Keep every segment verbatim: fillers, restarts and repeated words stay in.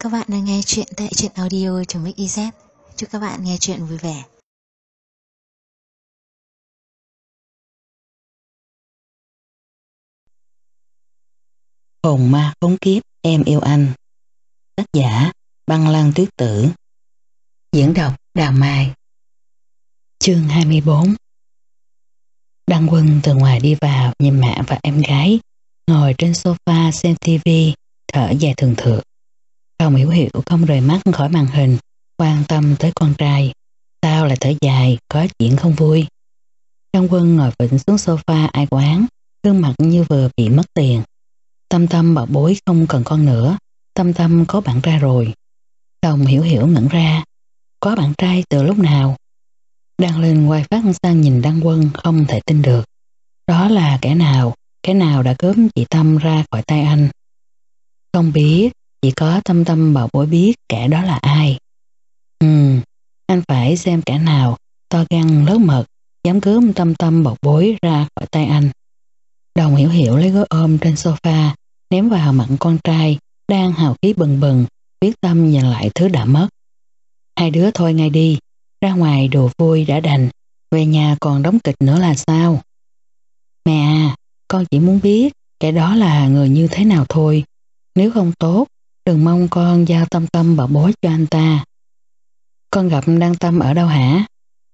các bạn đang nghe chuyện tại truyện audio.mixyz. Chúc các bạn nghe chuyện vui vẻ. Hồn ma khốn kiếp em yêu anh. Tác giả Băng Lan Tuyết Tử. Diễn đọc Đào Mai. Chương hai mươi bốn. Đăng Quân từ ngoài đi vào, nhìn mẹ và em gái ngồi trên sofa xem tivi, thở dài thường thượt. Không hiểu hiểu không rời mắt khỏi màn hình, quan tâm tới con trai. Sao lại thở dài, có chuyện không vui? Đăng Quân ngồi vịnh xuống sofa ai quán, gương mặt như vừa bị mất tiền. Tâm Tâm bảo bối không cần con nữa, Tâm Tâm có bạn trai rồi. Không hiểu hiểu ngẩn ra, có bạn trai từ lúc nào? Đang lên quay phát sang nhìn Đăng Quân không thể tin được. Đó là kẻ nào, kẻ nào đã cướp chị Tâm ra khỏi tay anh? Không biết, chỉ có Tâm Tâm bảo bối biết kẻ đó là ai. Ừ, anh phải xem kẻ nào to gan lớn mật, dám cướp Tâm Tâm bảo bối ra khỏi tay anh. Đồng hiểu hiểu lấy gối ôm trên sofa, ném vào mặt con trai đang hào khí bừng bừng, quyết tâm giành lại thứ đã mất. Hai đứa thôi ngay đi, ra ngoài đùa vui đã đành, về nhà còn đóng kịch nữa là sao? Mẹ à, con chỉ muốn biết kẻ đó là người như thế nào thôi. Nếu không tốt, đừng mong con giao Tâm Tâm bảo bối cho anh ta. Con gặp Đăng Tâm ở đâu hả?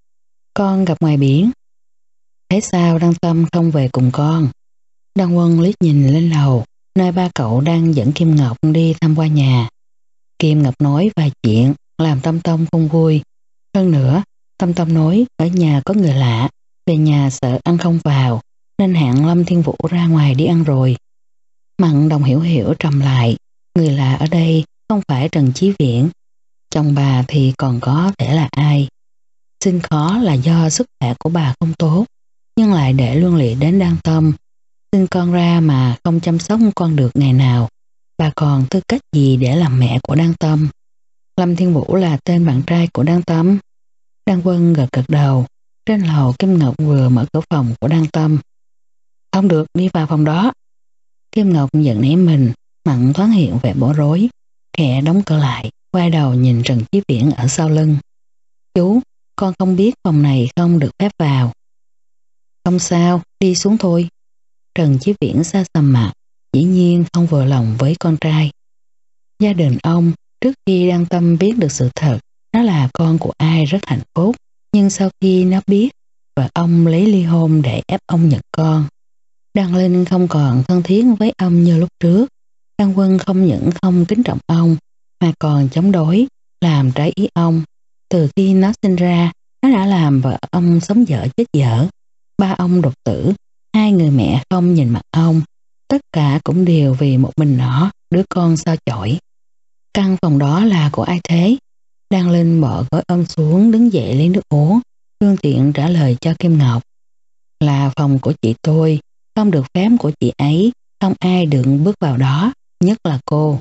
Con gặp ngoài biển. Thế sao Đăng Tâm không về cùng con? Đăng Quân liếc nhìn lên lầu, nơi ba cậu đang dẫn Kim Ngọc đi thăm qua nhà. Kim Ngọc nói vài chuyện làm Tâm Tâm không vui. Hơn nữa, Tâm Tâm nói ở nhà có người lạ, về nhà sợ ăn không vào, nên hẹn Lâm Thiên Vũ ra ngoài đi ăn rồi. Mặn Đồng hiểu hiểu trầm lại, người lạ ở đây không phải Trần Chí Viễn. Chồng bà thì còn có thể là ai? Xin khó là do sức khỏe của bà không tốt, nhưng lại để luân lị đến Đăng Tâm. Sinh con ra mà không chăm sóc con được ngày nào, bà còn tư cách gì để làm mẹ của Đăng Tâm? Lâm Thiên Vũ là tên bạn trai của Đăng Tâm. Đăng Quân gật gật đầu. Trên lầu Kim Ngọc vừa mở cửa phòng của Đăng Tâm. Không được đi vào phòng đó. Kim Ngọc giận ném mình, mặn thoáng hiện vẻ bối rối, khẽ đóng cửa lại, quay đầu nhìn Trần Chí Viễn ở sau lưng. Chú, con không biết phòng này không được phép vào. Không sao, đi xuống thôi. Trần Chí Viễn xa xăm mặt, dĩ nhiên không vừa lòng với con trai. Gia đình ông, trước khi Đăng Tâm biết được sự thật, nó là con của ai rất hạnh phúc, nhưng sau khi nó biết, vợ ông lấy ly hôn để ép ông nhận con. Đăng Linh không còn thân thiết với ông như lúc trước. Đăng Quân không những không kính trọng ông, mà còn chống đối, làm trái ý ông. Từ khi nó sinh ra, nó đã làm vợ ông sống dở chết dở. Ba ông đột tử, hai người mẹ không nhìn mặt ông, tất cả cũng đều vì một mình nó, đứa con sao chổi. Căn phòng đó là của ai thế? Đăng Linh bỏ gói ôm xuống, đứng dậy lấy nước uống, phương tiện trả lời cho Kim Ngọc. Là phòng của chị tôi, không được phép của chị ấy, không ai được bước vào đó, nhất là cô.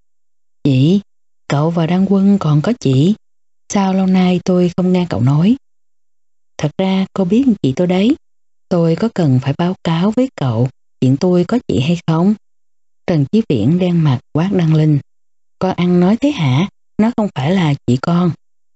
Chị, cậu và Đăng Quân còn có chị, sao lâu nay tôi không nghe cậu nói? Thật ra cô biết chị tôi đấy, tôi có cần phải báo cáo với cậu chuyện tôi có chị hay không? Trần Chí Viễn đen mặt quát Đăng Linh. Con ăn nói thế hả? Nó không phải là chị con.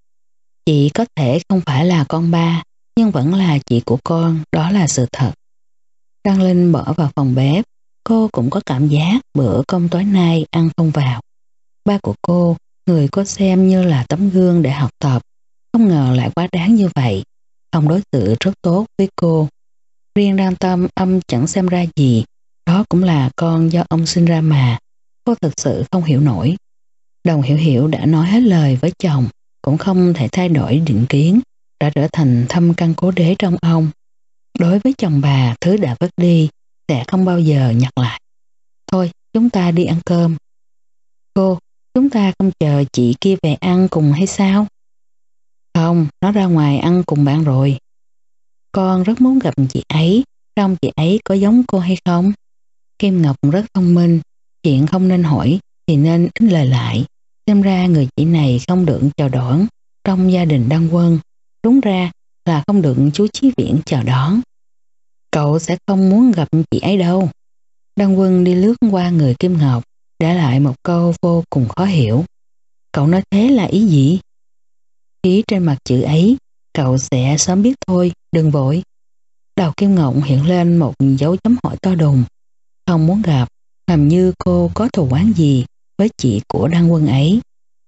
Chị có thể không phải là con ba, nhưng vẫn là chị của con, đó là sự thật. Đăng Linh bỏ vào phòng bếp, cô cũng có cảm giác bữa cơm tối nay ăn không vào. Ba của cô, người cô xem như là tấm gương để học tập, không ngờ lại quá đáng như vậy, không đối xử rất tốt với cô. Riêng Đăng Tâm âm chẳng xem ra gì, đó cũng là con do ông sinh ra mà, cô thực sự không hiểu nổi. Đồng Hiểu Hiểu đã nói hết lời với chồng, cũng không thể thay đổi định kiến, đã trở thành thâm căn cố đế trong ông. Đối với chồng bà, thứ đã vứt đi sẽ không bao giờ nhặt lại. Thôi, chúng ta đi ăn cơm. Cô, chúng ta không chờ chị kia về ăn cùng hay sao? Không, nó ra ngoài ăn cùng bạn rồi. Con rất muốn gặp chị ấy, trông chị ấy có giống cô hay không? Kim Ngọc rất thông minh, chuyện không nên hỏi thì nên ít lời lại. Xem ra người chị này không được chào đón trong gia đình Đăng Quân, đúng ra là không được chú Chí Viễn chào đón. Cậu sẽ không muốn gặp chị ấy đâu. Đăng Quân đi lướt qua người Kim Ngọc, để lại một câu vô cùng khó hiểu. Cậu nói thế là ý gì? Ý trên mặt chữ ấy, cậu sẽ sớm biết thôi, đừng vội. Đầu Kim Ngọc hiện lên một dấu chấm hỏi to đùng. Không muốn gặp, làm như cô có thù oán gì với chị của Đăng Quân ấy.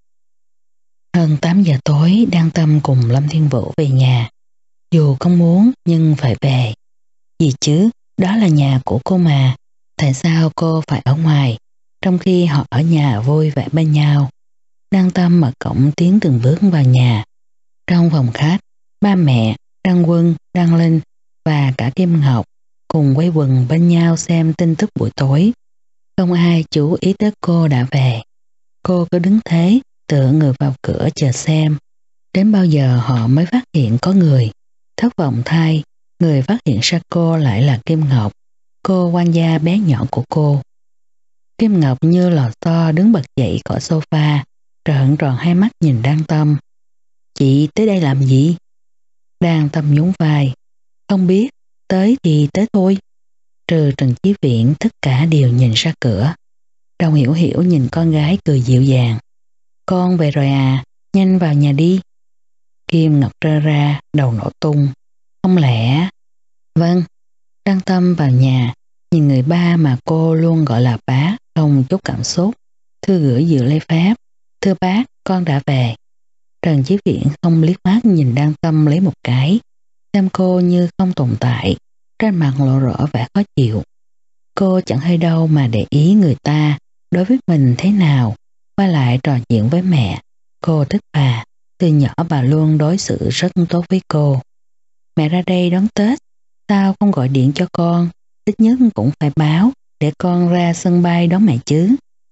Hơn tám giờ tối, Đăng Tâm cùng Lâm Thiên Vũ về nhà. Dù không muốn nhưng phải về. Gì chứ, đó là nhà của cô mà. Tại sao cô phải ở ngoài, trong khi họ ở nhà vui vẻ bên nhau? Đăng Tâm mở cổng tiến từng bước vào nhà. Trong phòng khách, ba mẹ, Đăng Quân, Đăng Linh và cả Kim Ngọc cùng quay quần bên nhau xem tin tức buổi tối. Không ai chú ý tới cô đã về. Cô cứ đứng thế, tựa người vào cửa chờ xem. Đến bao giờ họ mới phát hiện có người. Thất vọng thay, người phát hiện ra cô lại là Kim Ngọc, cô quan gia bé nhỏ của cô. Kim Ngọc như lò xo đứng bật dậy khỏi sofa, trợn tròn hai mắt nhìn Đăng Tâm. Chị tới đây làm gì? Đăng Tâm nhún vai. Không biết, tới thì tới thôi. Trừ Trần Chí Viễn, tất cả đều nhìn ra cửa. Đồng Hiểu Hiểu nhìn con gái cười dịu dàng. Con về rồi à, nhanh vào nhà đi. Kim Ngọc rơ ra, đầu nổ tung. Không lẽ... Vâng. Đăng Tâm vào nhà, nhìn người ba mà cô luôn gọi là bác, không chút cảm xúc. Thư gửi dự lễ phép. Thưa bác, con đã về. Trần Chí Viễn không liếc mắt nhìn Đăng Tâm lấy một cái, xem cô như không tồn tại, trên mặt lộ rõ vẻ khó chịu. Cô chẳng hay đâu mà để ý người ta đối với mình thế nào, quay lại trò chuyện với mẹ. Cô thích bà, từ nhỏ bà luôn đối xử rất tốt với cô. Mẹ ra đây đón Tết, sao không gọi điện cho con, ít nhất cũng phải báo để con ra sân bay đón mẹ chứ.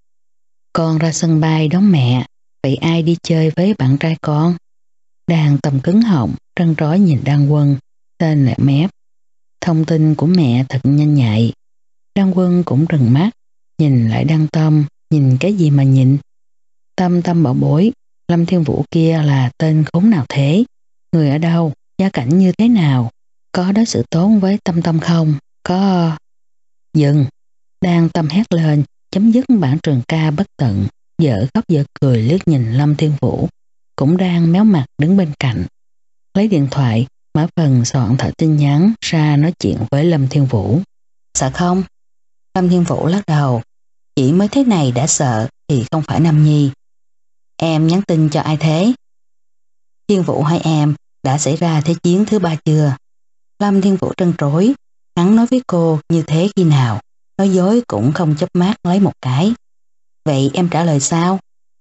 Con ra sân bay đón mẹ, vậy ai đi chơi với bạn trai con? Đàn Tâm cứng họng, trân trối nhìn Đăng Quân, tên lại mép. Thông tin của mẹ thật nhanh nhạy. Đăng Quân cũng trừng mắt, nhìn lại Đăng Tâm, nhìn cái gì mà nhìn. Tâm Tâm bảo bối, Lâm Thiên Vũ kia là tên khốn nào thế? Người ở đâu? Gia cảnh như thế nào? Có đối xử tốt với Tâm Tâm không? Có... Dừng! Đăng Tâm hét lên, chấm dứt bản trường ca bất tận, dở khóc dở cười liếc nhìn Lâm Thiên Vũ, cũng đang méo mặt đứng bên cạnh. Lấy điện thoại, mở phần soạn thở tin nhắn ra nói chuyện với Lâm Thiên Vũ. Sợ không? Lâm Thiên Vũ lắc đầu. Chỉ mới thế này đã sợ thì không phải Nam Nhi. Em nhắn tin cho ai thế? Thiên Vũ hỏi em đã xảy ra thế chiến thứ ba chưa? Lâm Thiên Vũ trân trối. Hắn nói với cô như thế khi nào? Nói dối cũng không chớp mắt lấy một cái. Vậy em trả lời sao?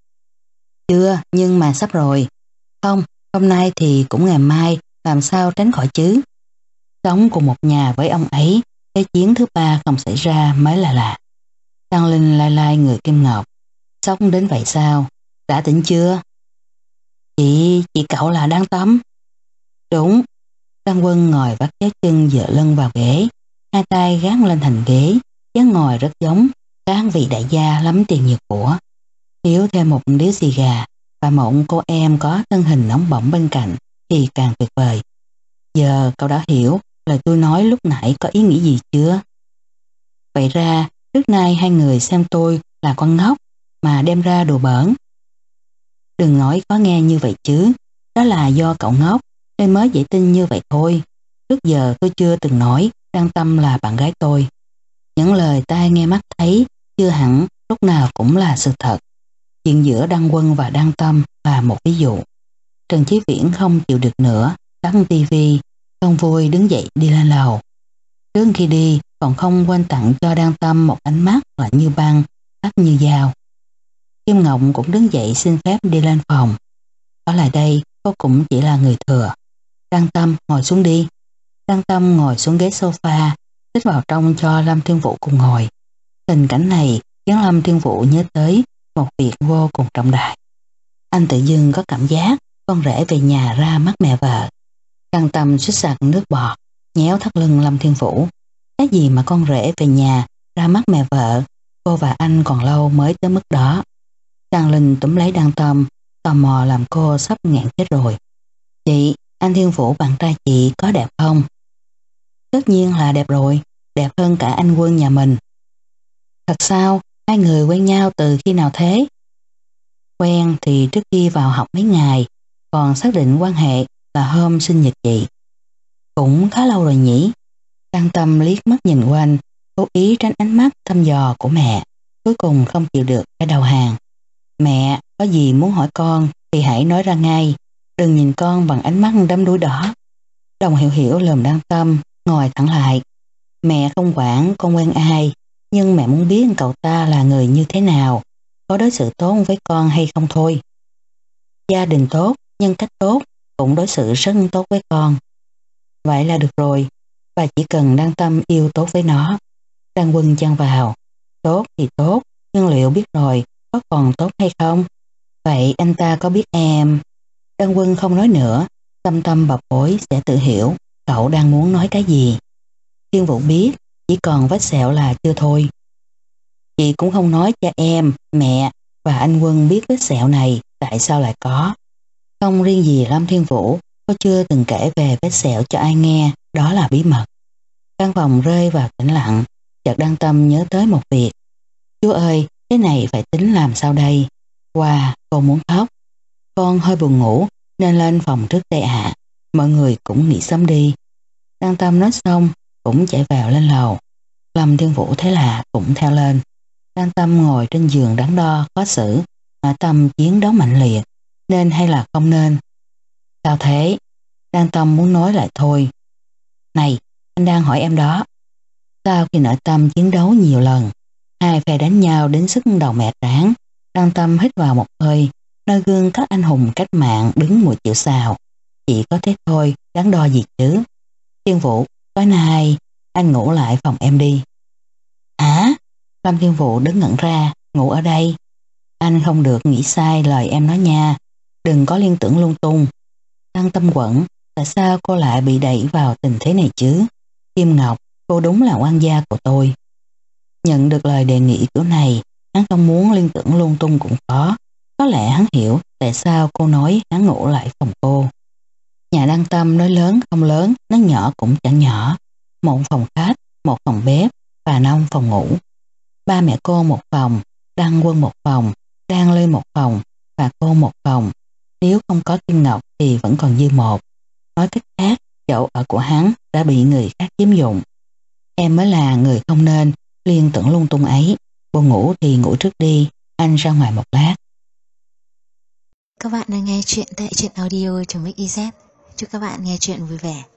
Chưa, nhưng mà sắp rồi. Không, hôm nay thì cũng ngày mai, làm sao tránh khỏi chứ? Sống cùng một nhà với ông ấy, thế chiến thứ ba không xảy ra mới là lạ. Đăng Linh lai lai người Kim Ngọc. Sốc đến vậy sao? Đã tỉnh chưa? Chị, chị cậu là Đăng Tâm. Đúng. Đăng Quân ngồi vắt chéo chân dựa lưng vào ghế, hai tay gác lên thành ghế, dáng ngồi rất giống các vị đại gia lắm tiền nhiều của. Nếu thêm một điếu xì gà và một cô em có thân hình nóng bỏng bên cạnh thì càng tuyệt vời. Giờ cậu đã hiểu lời tôi nói lúc nãy có ý nghĩa gì chưa? Vậy ra trước nay hai người xem tôi là con ngốc mà đem ra đùa bỡn. Đừng nói có nghe như vậy chứ, đó là do cậu ngốc nên mới dễ tin như vậy thôi. Trước giờ tôi chưa từng nói Đăng Tâm là bạn gái tôi. Những lời tai nghe mắt thấy chưa hẳn lúc nào cũng là sự thật. Chuyện giữa Đăng Quân và Đăng Tâm là một ví dụ. Trần Chí Viễn không chịu được nữa, tắt tivi, không vui đứng dậy đi lên lầu. Trước khi đi còn không quên tặng cho Đăng Tâm một ánh mắt lạnh như băng, sắc như dao. Kim Ngọc cũng đứng dậy xin phép đi lên phòng. Ở lại đây cô cũng chỉ là người thừa. Đăng Tâm ngồi xuống đi. Đăng Tâm ngồi xuống ghế sofa, xích vào trong cho Lâm Thiên Vũ cùng ngồi. Tình cảnh này khiến Lâm Thiên Vũ nhớ tới một việc vô cùng trọng đại. Anh tự dưng có cảm giác con rể về nhà ra mắt mẹ vợ. Đăng Tâm suýt sặc nước bọt, nhéo thắt lưng Lâm Thiên Vũ. Cái gì mà con rể về nhà ra mắt mẹ vợ, cô và anh còn lâu mới tới mức đó. Đăng Linh túm lấy Đăng Tâm, tò mò làm cô sắp nghẹn chết rồi. Chị, anh Thiên Vũ bạn trai chị có đẹp không? Tất nhiên là đẹp rồi, đẹp hơn cả anh Quân nhà mình. Thật sao? Hai người quen nhau từ khi nào thế? Quen thì trước khi vào học mấy ngày, còn xác định quan hệ là hôm sinh nhật chị. Cũng khá lâu rồi nhỉ. Đăng Tâm liếc mắt nhìn quanh, cố ý tránh ánh mắt thăm dò của mẹ, cuối cùng không chịu được cái đầu hàng. Mẹ, có gì muốn hỏi con thì hãy nói ra ngay, đừng nhìn con bằng ánh mắt đắm đuối đó. Đồng Hiểu Hiểu lườm Đăng Tâm, ngồi thẳng lại. Mẹ không quản con quen ai, nhưng mẹ muốn biết cậu ta là người như thế nào, có đối xử tốt với con hay không thôi. Gia đình tốt, nhân cách tốt, cũng đối xử rất tốt với con. Vậy là được rồi, bà chỉ cần Đăng Tâm yêu tốt với nó. Đăng Quân chen vào. Tốt thì tốt, nhưng liệu biết rồi có còn tốt hay không? Vậy anh ta có biết em? Đăng Quân không nói nữa, Tâm Tâm bập bối sẽ tự hiểu cậu đang muốn nói cái gì. Thiên Vũ biết, chỉ còn vết sẹo là chưa thôi. Chị cũng không nói cho em, mẹ và anh Quân biết vết sẹo này tại sao lại có. Không riêng gì Lâm Thiên Vũ, cô chưa từng kể về vết sẹo cho ai nghe, đó là bí mật. Căn phòng rơi vào tĩnh lặng, chợt Đăng Tâm nhớ tới một việc. Chú ơi, cái này phải tính làm sao đây? Wow, cô muốn khóc. Con hơi buồn ngủ nên lên phòng trước đây ạ. Mọi người cũng nghỉ sớm đi. Đăng Tâm nói xong cũng chạy vào lên lầu. Lâm Thiên Vũ thế là cũng theo lên. Đăng Tâm ngồi trên giường đắn đo khó xử, nội tâm chiến đấu mạnh liệt, nên hay là không nên. Sao thế? Đăng Tâm muốn nói lại thôi. Này, anh đang hỏi em đó. Sau khi nội tâm chiến đấu nhiều lần, hai phe đánh nhau đến sức đầu mẹ tráng, Đăng Tâm hít vào một hơi, nơi gương các anh hùng cách mạng đứng mùi chịu sào. Chỉ có thế thôi, đáng đo gì chứ. Thiên Vũ, tối nay anh ngủ lại phòng em đi. Hả? Lâm Thiên Vũ đứng ngẩn ra, ngủ ở đây. Anh không được nghĩ sai lời em nói nha, đừng có liên tưởng lung tung. Đăng Tâm quẩn, tại sao cô lại bị đẩy vào tình thế này chứ? Kim Ngọc, cô đúng là oan gia của tôi. Nhận được lời đề nghị kiểu này, hắn không muốn liên tưởng lung tung cũng có. Có lẽ hắn hiểu tại sao cô nói hắn ngủ lại phòng cô. Nhà Đăng Tâm nói lớn không lớn, nói nhỏ cũng chẳng nhỏ. Một phòng khách, một phòng bếp và năm phòng ngủ. Ba mẹ cô một phòng, Đăng Quân một phòng, Đăng Lê một phòng và cô một phòng. Nếu không có Kim Ngọc thì vẫn còn dư một. Nói cách khác, chỗ ở của hắn đã bị người khác chiếm dụng. Em mới là người không nên liên tưởng lung tung ấy. Buồn ngủ thì ngủ trước đi, anh ra ngoài một lát. Các bạn đang nghe chuyện tại truyện audio.mix.iz. Chúc các bạn nghe chuyện vui vẻ.